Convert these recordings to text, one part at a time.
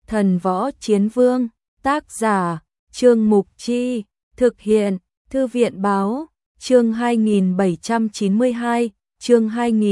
Thần Võ Chiến Vương, tác giả, Trương Mục Chi, thực hiện, Thư viện Báo, chương 2792, chương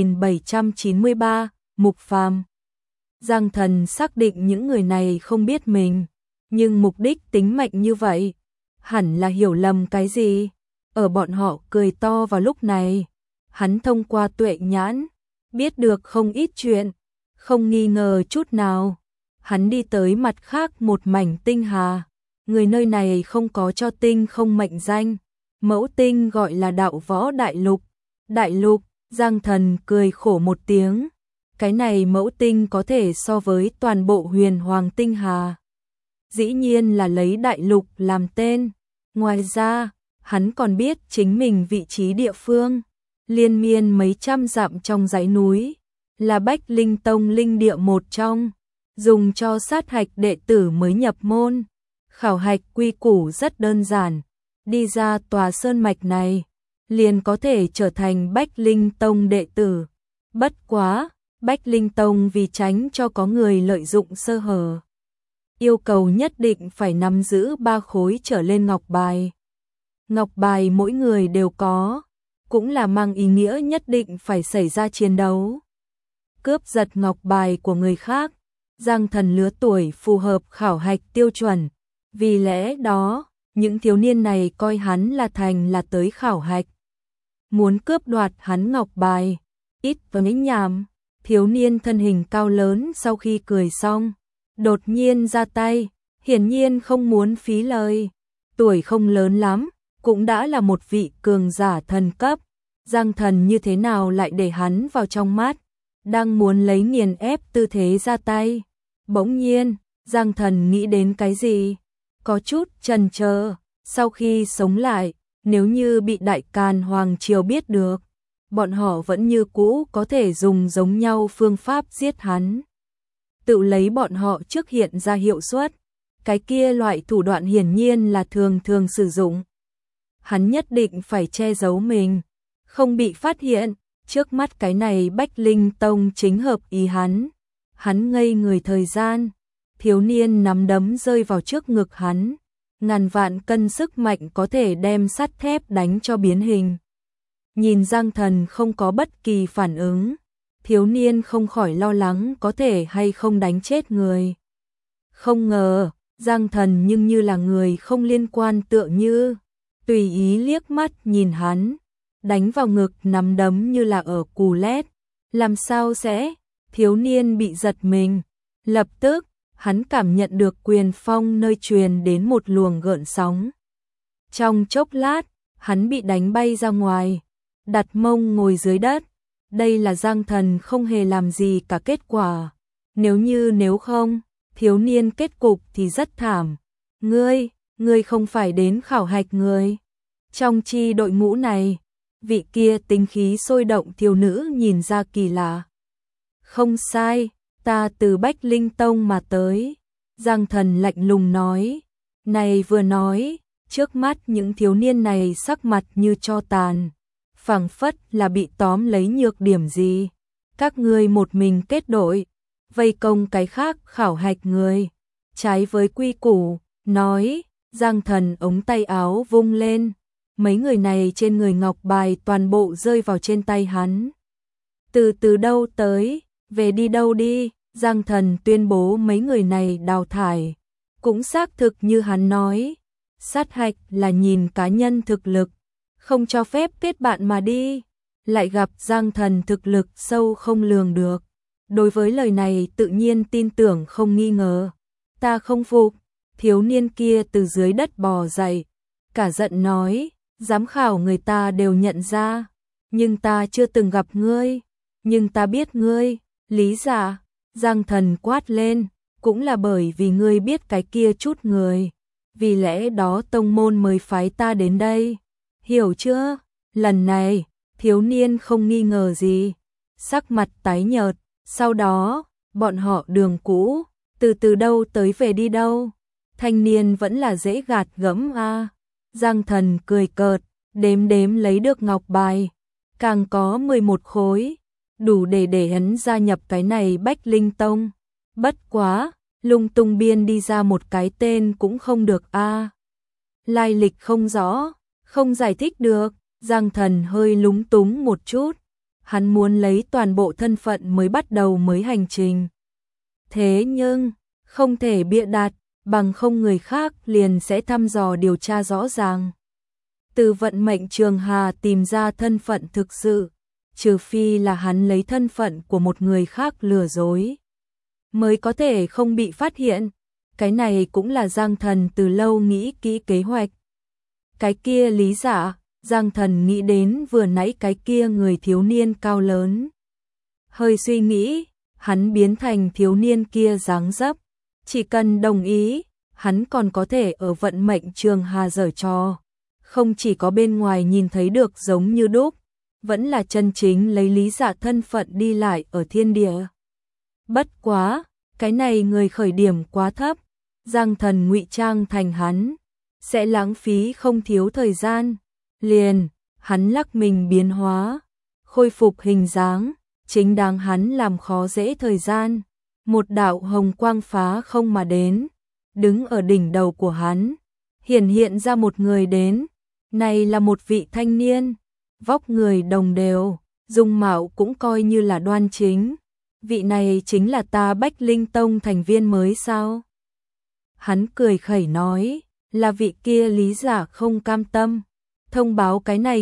2793, Mục Phàm. Giang Thần xác định những người này không biết mình, nhưng mục đích tính mạnh như vậy, hẳn là hiểu lầm cái gì. Ở bọn họ cười to vào lúc này, hắn thông qua tuệ nhãn, biết được không ít chuyện, không nghi ngờ chút nào. Hắn đi tới mặt khác một mảnh tinh hà, người nơi này không có cho tinh không mệnh danh, mẫu tinh gọi là Đạo Võ Đại Lục. Đại Lục, Giang Thần cười khổ một tiếng, cái này mẫu tinh có thể so với toàn bộ huyền hoàng tinh hà. Dĩ nhiên là lấy Đại Lục làm tên, ngoài ra, hắn còn biết chính mình vị trí địa phương, liên miên mấy trăm dặm trong dãy núi, là Bách Linh Tông linh địa một trong, dùng cho sát hạch đệ tử mới nhập môn. Khảo hạch quy củ rất đơn giản, đi ra tòa sơn mạch này, liền có thể trở thành Bách Linh Tông đệ tử. Bất quá, Bách Linh Tông vì tránh cho có người lợi dụng sơ hở, yêu cầu nhất định phải nắm giữ 3 khối trở lên ngọc bài. Ngọc bài mỗi người đều có, cũng là mang ý nghĩa nhất định phải xảy ra chiến đấu. Cướp giật ngọc bài của người khác, Giang Thần lứa tuổi phù hợp khảo hạch tiêu chuẩn, vì lẽ đó, những thiếu niên này coi hắn là thành là tới khảo hạch. Muốn cướp đoạt hắn ngọc bài, ít với nhảm. Thiếu niên thân hình cao lớn sau khi cười xong, đột nhiên ra tay, hiển nhiên không muốn phí lời. Tuổi không lớn lắm, cũng đã là một vị cường giả thần cấp. Giang Thần như thế nào lại để hắn vào trong mắt, đang muốn lấy nghiền ép tư thế ra tay. Bỗng nhiên, Giang Thần nghĩ đến cái gì, có chút chần chờ. Sau khi sống lại, nếu như bị Đại Càn Hoàng Triều biết được, bọn họ vẫn như cũ có thể dùng giống nhau phương pháp giết hắn. Tự lấy bọn họ trước hiện ra hiệu suất, cái kia loại thủ đoạn hiển nhiên là thường thường sử dụng. Hắn nhất định phải che giấu mình, không bị phát hiện. Trước mắt cái này Bách Linh Tông chính hợp ý hắn. Hắn ngây người thời gian, thiếu niên nắm đấm rơi vào trước ngực hắn. Ngàn vạn cân sức mạnh có thể đem sắt thép đánh cho biến hình. Nhìn Giang Thần không có bất kỳ phản ứng, thiếu niên không khỏi lo lắng có thể hay không đánh chết người. Không ngờ, Giang Thần nhưng như là người không liên quan tựa như, tùy ý liếc mắt nhìn hắn, đánh vào ngực nắm đấm như là ở cù lét. Làm sao sẽ? Thiếu niên bị giật mình, lập tức, hắn cảm nhận được quyền phong nơi truyền đến một luồng gợn sóng. Trong chốc lát, hắn bị đánh bay ra ngoài, đặt mông ngồi dưới đất. Đây là Giang Thần không hề làm gì cả kết quả. Nếu không, thiếu niên kết cục thì rất thảm. Ngươi không phải đến khảo hạch người. Trong chi đội ngũ này, vị kia tính khí sôi động thiếu nữ nhìn ra kỳ lạ. Không sai, ta từ Bách Linh Tông mà tới. Giang Thần lạnh lùng nói. Này vừa nói, trước mắt những thiếu niên này sắc mặt như tro tàn, phảng phất là bị tóm lấy nhược điểm gì. Các ngươi một mình kết đội, vây công cái khác khảo hạch người, trái với quy củ. Nói, Giang Thần ống tay áo vung lên, mấy người này trên người ngọc bài toàn bộ rơi vào trên tay hắn. Từ đâu tới, về đi đâu đi. Giang Thần tuyên bố mấy người này đào thải. Cũng xác thực như hắn nói, sát hạch là nhìn cá nhân thực lực, không cho phép kết bạn mà đi. Lại gặp Giang Thần thực lực sâu không lường được, đối với lời này tự nhiên tin tưởng không nghi ngờ. Ta không phục. Thiếu niên kia từ dưới đất bò dậy, cả giận nói, giám khảo người ta đều nhận ra, nhưng ta chưa từng gặp ngươi, nhưng ta biết ngươi. Lý giả, Giang Thần quát lên, cũng là bởi vì ngươi biết cái kia chút người, vì lẽ đó tông môn mới phái ta đến đây, hiểu chưa? Lần này, thiếu niên không nghi ngờ gì, sắc mặt tái nhợt. Sau đó, bọn họ đường cũ, từ đâu tới về đi đâu. Thanh niên vẫn là dễ gạt gẫm a. Giang Thần cười cợt, đếm lấy được ngọc bài, càng có 11 khối, đủ để hắn gia nhập cái này Bách Linh Tông. Bất quá, lung tung biên đi ra một cái tên cũng không được a. Lai lịch không rõ, không giải thích được, Giang Thần hơi lúng túng một chút. Hắn muốn lấy toàn bộ thân phận mới bắt đầu mới hành trình. Thế nhưng, không thể bịa đặt, bằng không người khác liền sẽ thăm dò điều tra rõ ràng. Từ vận mệnh Trường Hà tìm ra thân phận thực sự, trừ phi là hắn lấy thân phận của một người khác lừa dối, mới có thể không bị phát hiện. Cái này cũng là Giang Thần từ lâu nghĩ kỹ kế hoạch. Cái kia Lý Dạ, Giang Thần nghĩ đến vừa nãy cái kia người thiếu niên cao lớn. Hơi suy nghĩ, hắn biến thành thiếu niên kia dáng dấp. Chỉ cần đồng ý, hắn còn có thể ở vận mệnh Trường Hà giở trò. Không chỉ có bên ngoài nhìn thấy được giống như đúc, vẫn là chân chính lấy Lý Dạ thân phận đi lại ở thiên địa. Bất quá, cái này người khởi điểm quá thấp, Giang Thần ngụy trang thành hắn, sẽ lãng phí không thiếu thời gian. Liền, hắn lắc mình biến hóa, khôi phục hình dáng, chính đáng hắn làm khó dễ thời gian. Một đạo hồng quang phá không mà đến, đứng ở đỉnh đầu của hắn, hiện ra một người đến. Này là một vị thanh niên, vóc người đồng đều, dung mạo cũng coi như là đoan chính. Vị này chính là ta Bách Linh Tông thành viên mới sao? Hắn cười khẩy nói, là vị kia Lý Dạ không cam tâm, thông báo cái này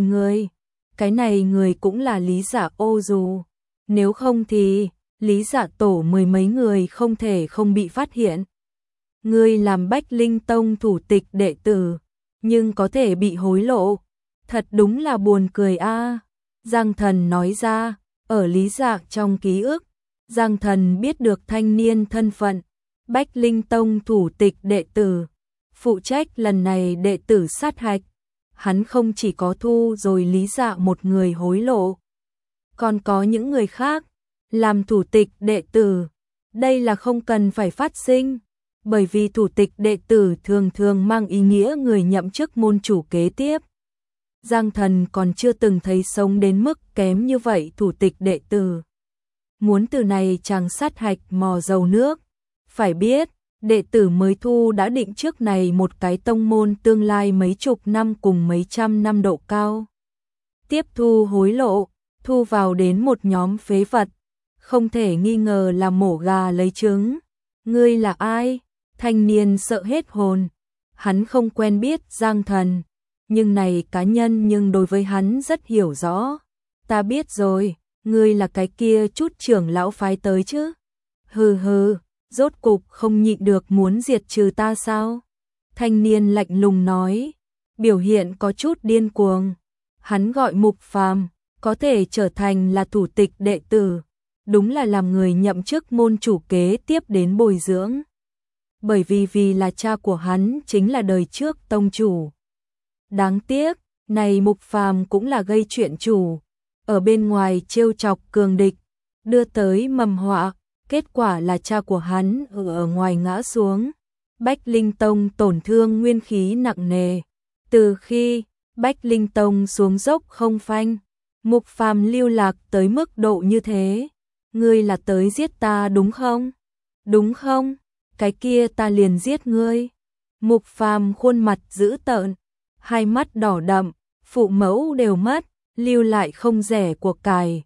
người cũng là Lý Dạ ô dù, nếu không thì Lý Dạ tổ mười mấy người không thể không bị phát hiện. Ngươi làm Bách Linh Tông thủ tịch đệ tử, nhưng có thể bị hối lộ, thật đúng là buồn cười a. Giang Thần nói ra, ở Lý Dạ trong ký ức, Giang Thần biết được thanh niên thân phận, Bách Linh Tông thủ tịch đệ tử, phụ trách lần này đệ tử sát hạch. Hắn không chỉ có thu rồi Lý Dạ một người hối lộ, còn có những người khác làm thủ tịch đệ tử. Đây là không cần phải phát sinh, bởi vì thủ tịch đệ tử thường thường mang ý nghĩa người nhậm chức môn chủ kế tiếp. Giang Thần còn chưa từng thấy sống đến mức kém như vậy thủ tịch đệ tử. Muốn từ này chàng sát hạch mò dầu nước, phải biết, đệ tử mới thu đã định trước này một cái tông môn tương lai mấy chục năm cùng mấy trăm năm độ cao. Tiếp thu hối lộ, thu vào đến một nhóm phế vật, không thể nghi ngờ là mổ gà lấy trứng. Ngươi là ai? Thanh niên sợ hết hồn. Hắn không quen biết Giang Thần, nhưng này cá nhân nhưng đối với hắn rất hiểu rõ. Ta biết rồi, ngươi là cái kia chút trưởng lão phái tới chứ? Hừ hừ, rốt cục không nhịn được muốn diệt trừ ta sao? Thanh niên lạnh lùng nói, biểu hiện có chút điên cuồng. Hắn gọi Mục Phàm, có thể trở thành là thủ tịch đệ tử, đúng là làm người nhậm chức môn chủ kế tiếp đến bồi dưỡng. Bởi vì là cha của hắn chính là đời trước tông chủ. Đáng tiếc, này Mục Phàm cũng là gây chuyện chủ, ở bên ngoài trêu chọc cường địch, đưa tới mầm họa, kết quả là cha của hắn ở ngoài ngã xuống. Bách Linh Tông tổn thương nguyên khí nặng nề. Từ khi Bách Linh Tông xuống dốc không phanh, Mục Phàm lưu lạc tới mức độ như thế. Ngươi là tới giết ta đúng không? Đúng không? Cái kia ta liền giết ngươi. Mục Phàm khuôn mặt dữ tợn, hai mắt đỏ đậm, phụ mẫu đều mất, lưu lại không rẻ của cải.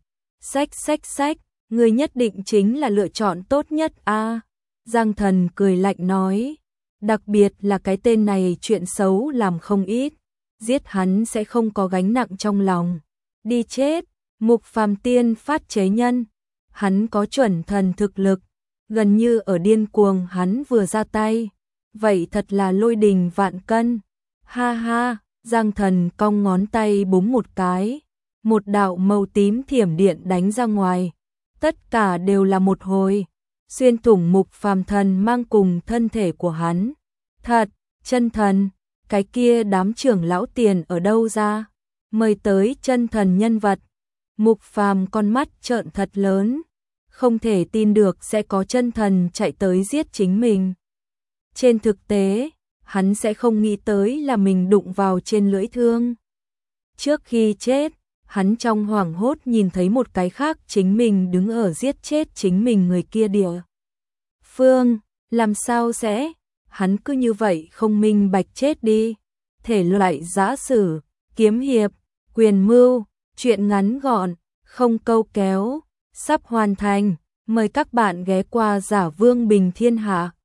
Xách, ngươi nhất định chính là lựa chọn tốt nhất a. Giang Thần cười lạnh nói, đặc biệt là cái tên này chuyện xấu làm không ít, giết hắn sẽ không có gánh nặng trong lòng. Đi chết. Mục Phàm tiên phát chế nhân, hắn có chuẩn thần thực lực, gần như ở điên cuồng hắn vừa ra tay, vậy thật là lôi đình vạn cân. Ha ha, Giang Thần cong ngón tay búng một cái, một đạo màu tím thiểm điện đánh ra ngoài, tất cả đều là một hồi, xuyên thủng Mục Phàm thần mang cùng thân thể của hắn. Thật, chân thần, cái kia đám trưởng lão tiền ở đâu ra? Mời tới chân thần nhân vật. Mục Phàm con mắt trợn thật lớn, không thể tin được sẽ có chân thần chạy tới giết chính mình. Trên thực tế, hắn sẽ không nghĩ tới là mình đụng vào trên lưỡi thương. Trước khi chết, hắn trong hoảng hốt nhìn thấy một cái khác chính mình đứng ở giết chết chính mình người kia địa phương. Làm sao sẽ? Hắn cứ như vậy không minh bạch chết đi. Thể loại giã sử, kiếm hiệp, quyền mưu, truyện ngắn gọn, không câu kéo, sắp hoàn thành. Mời các bạn ghé qua Giả Vương Bình Thiên Hạ.